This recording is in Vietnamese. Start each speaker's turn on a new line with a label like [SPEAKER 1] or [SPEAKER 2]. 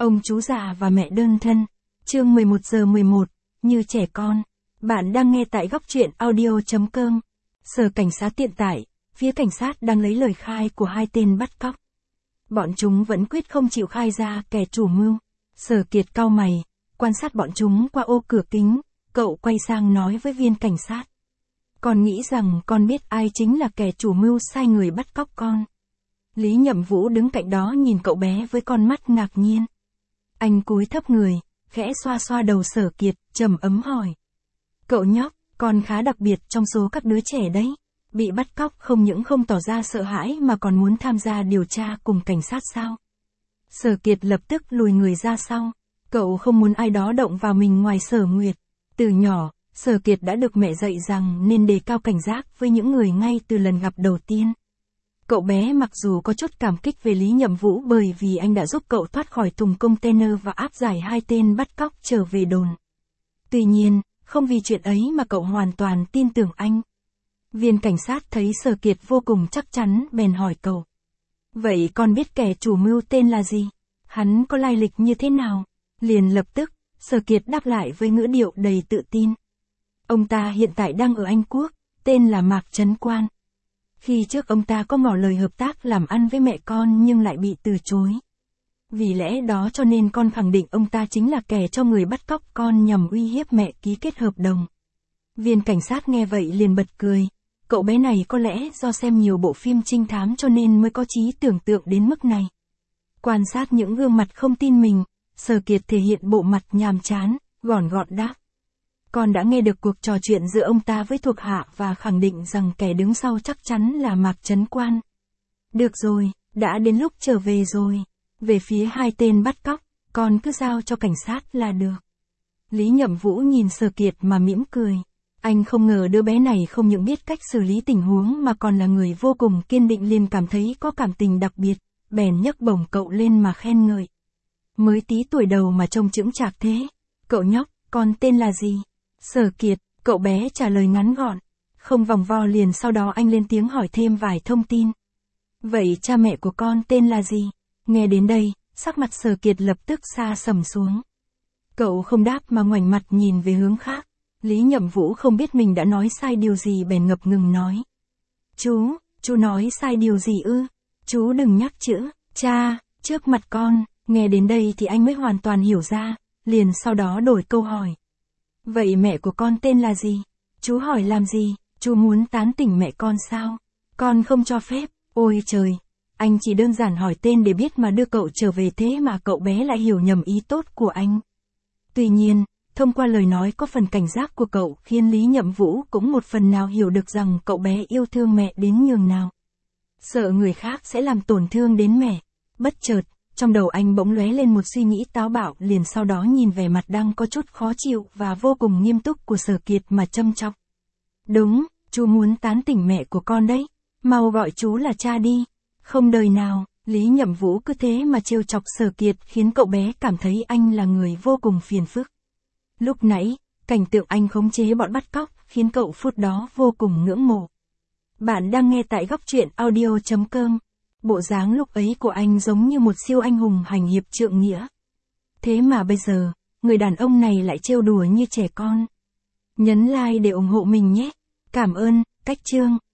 [SPEAKER 1] Ông chú già và mẹ đơn thân. Chương 11:11, như trẻ con. Bạn đang nghe tại góc truyện audio.com. Sở cảnh sát tiện tại, phía cảnh sát đang lấy lời khai của hai tên bắt cóc. Bọn chúng vẫn quyết không chịu khai ra kẻ chủ mưu. Sở Kiệt cau mày, quan sát bọn chúng qua ô cửa kính, cậu quay sang nói với viên cảnh sát. Con nghĩ rằng con biết ai chính là kẻ chủ mưu sai người bắt cóc con. Lý Nhậm Vũ đứng cạnh đó nhìn cậu bé với con mắt ngạc nhiên. Anh cúi thấp người, khẽ xoa xoa đầu Sở Kiệt, trầm ấm hỏi. Cậu nhóc, con khá đặc biệt trong số các đứa trẻ đấy. Bị bắt cóc không những không tỏ ra sợ hãi mà còn muốn tham gia điều tra cùng cảnh sát sao? Sở Kiệt lập tức lùi người ra sau. Cậu không muốn ai đó động vào mình ngoài Sở Nguyệt. Từ nhỏ, Sở Kiệt đã được mẹ dạy rằng nên đề cao cảnh giác với những người ngay từ lần gặp đầu tiên. Cậu bé mặc dù có chút cảm kích về Lý Nhậm Vũ bởi vì anh đã giúp cậu thoát khỏi thùng container và áp giải hai tên bắt cóc trở về đồn. Tuy nhiên, không vì chuyện ấy mà cậu hoàn toàn tin tưởng anh. Viên cảnh sát thấy Sở Kiệt vô cùng chắc chắn bèn hỏi cậu. Vậy con biết kẻ chủ mưu tên là gì? Hắn có lai lịch như thế nào? Liền lập tức, Sở Kiệt đáp lại với ngữ điệu đầy tự tin. Ông ta hiện tại đang ở Anh Quốc, tên là Mạc Trấn Quan. Khi trước ông ta có ngỏ lời hợp tác làm ăn với mẹ con nhưng lại bị từ chối. Vì lẽ đó cho nên con khẳng định ông ta chính là kẻ cho người bắt cóc con nhằm uy hiếp mẹ ký kết hợp đồng. Viên cảnh sát nghe vậy liền bật cười. Cậu bé này có lẽ do xem nhiều bộ phim trinh thám cho nên mới có trí tưởng tượng đến mức này. Quan sát những gương mặt không tin mình, Sở Kiệt thể hiện bộ mặt nhàm chán, gọn gọn đáp. Con đã nghe được cuộc trò chuyện giữa ông ta với thuộc hạ và khẳng định rằng kẻ đứng sau chắc chắn là Mạc Trấn Quan. Được rồi, đã đến lúc trở về rồi. Về phía hai tên bắt cóc, con cứ giao cho cảnh sát là được. Lý Nhậm Vũ nhìn Sở Kiệt mà mỉm cười. Anh không ngờ đứa bé này không những biết cách xử lý tình huống mà còn là người vô cùng kiên định, liền cảm thấy có cảm tình đặc biệt, bèn nhấc bổng cậu lên mà khen ngợi. Mới tí tuổi đầu mà trông chững chạc thế. Cậu nhóc, con tên là gì? Sở Kiệt, cậu bé trả lời ngắn gọn. Không vòng vo liền sau đó anh lên tiếng hỏi thêm vài thông tin. Vậy cha mẹ của con tên là gì? Nghe đến đây, sắc mặt Sở Kiệt lập tức sa sầm xuống. Cậu không đáp mà ngoảnh mặt nhìn về hướng khác. Lý Nhậm Vũ không biết mình đã nói sai điều gì bèn ngập ngừng nói. Chú nói sai điều gì ư? Chú đừng nhắc chữ, cha, trước mặt con. Nghe đến đây thì anh mới hoàn toàn hiểu ra, liền sau đó đổi câu hỏi. Vậy mẹ của con tên là gì? Chú hỏi làm gì? Chú muốn tán tỉnh mẹ con sao? Con không cho phép. Ôi trời, anh chỉ đơn giản hỏi tên để biết mà đưa cậu trở về thế mà cậu bé lại hiểu nhầm ý tốt của anh. Tuy nhiên, thông qua lời nói có phần cảnh giác của cậu khiến Lý Nhậm Vũ cũng một phần nào hiểu được rằng cậu bé yêu thương mẹ đến nhường nào. Sợ người khác sẽ làm tổn thương đến mẹ. Bất chợt, trong đầu anh bỗng lóe lên một suy nghĩ táo bạo, liền sau đó nhìn vẻ mặt đang có chút khó chịu và vô cùng nghiêm túc của Sở Kiệt mà châm chọc. Đúng, chú muốn tán tỉnh mẹ của con đấy. Mau gọi chú là cha đi. Không đời nào, Lý Nhậm Vũ cứ thế mà trêu chọc Sở Kiệt khiến cậu bé cảm thấy anh là người vô cùng phiền phức. Lúc nãy, cảnh tượng anh khống chế bọn bắt cóc khiến cậu phút đó vô cùng ngưỡng mộ. Bạn đang nghe tại góc truyện audio.com. Bộ dáng lúc ấy của anh giống như một siêu anh hùng hành hiệp trượng nghĩa. Thế mà bây giờ, người đàn ông này lại trêu đùa như trẻ con. Nhấn like để ủng hộ mình nhé. Cảm ơn, cách chương.